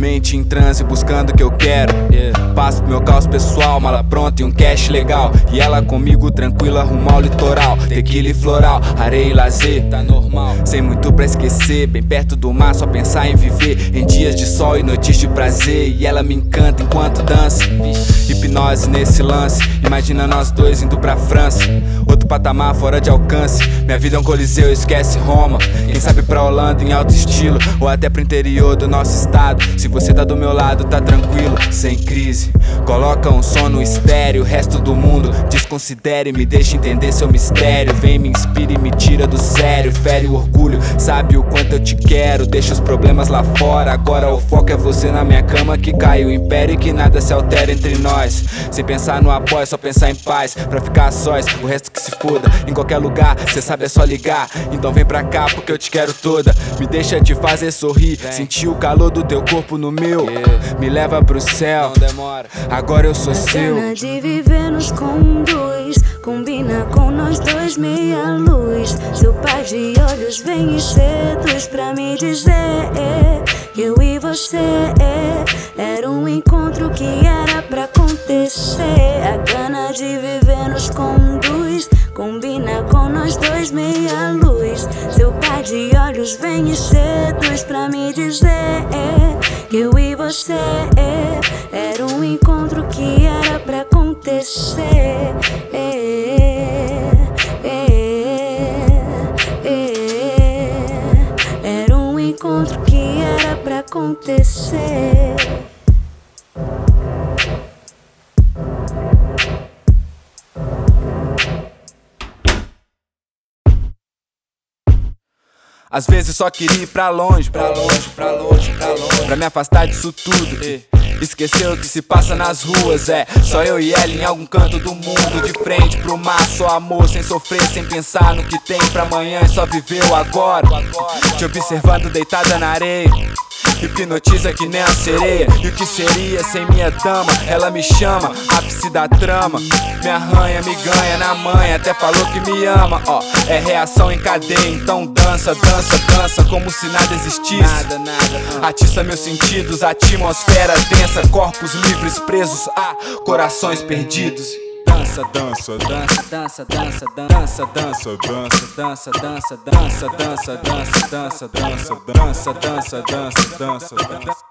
mente em transe buscando o que eu quero. Passo pro meu caos pessoal, mala pronta e um cash legal. E ela comigo tranquila rumo ao litoral. Tequila e floral, areia e lazer, tá normal. Sem muito pra esquecer, bem perto do mar, só pensar em viver. Em dias de sol e noites de prazer. E ela me encanta enquanto dança. Hipnose nesse lance, imagina nós dois indo pra França. Outro patamar fora de alcance. Minha vida é um coliseu, esquece Roma. Quem sabe pra Holanda em alto estilo, ou até pro interior do nosso estado. Se você tá do meu lado, tá tranquilo, sem crise. Coloca um som no estéreo, o resto do mundo desconsidere. Me deixa entender seu mistério. Vem, me inspira e me tira do sério. Fere o orgulho, sabe o quanto eu te quero. Deixa os problemas lá fora, agora o foco é você na minha cama. Que cai o império e que nada se altera entre nós. Sem pensar no apoio, só pensar em paz. Pra ficar a sós, o resto que se foda. Em qualquer lugar, cê sabe é só ligar. Então vem pra cá porque eu te quero toda. Me deixa te fazer sorrir, sentir o calor do teu corpo no meu. Me leva pro céu, agora eu sou seu. Gana de viver nos conduz, combina com nós dois meia luz. Seu par de olhos vem e seduz pra me dizer que eu e você era um encontro que era pra acontecer. A gana de viver nos conduz, combina com nós dois meia luz. Seu par de olhos vem e seduz pra me dizer que eu e você era um encontro que era pra acontecer. Era um encontro que era pra acontecer. Às vezes só queria ir pra longe, pra longe, pra longe, pra longe, pra me afastar disso tudo. Esquecer o que se passa nas ruas, só eu e ela em algum canto do mundo. De frente pro mar, só amor, sem sofrer, sem pensar no que tem pra amanhã. E só viver o agora, te observando deitada na areia. Hipnotiza que nem a sereia. E o que seria sem minha dama? Ela me chama, ápice da trama. Me arranha, me ganha na manha. Até falou que me ama, é reação em cadeia. Então dança, dança, dança como se nada existisse. Atiça meus sentidos, atmosfera densa. Corpos livres presos a corações perdidos. Dança, dança, dança, dança, dança, dança, dança, dança, dança, dança, dança, dança, dança, dança, dança, dança, dança, dança, dança, dança.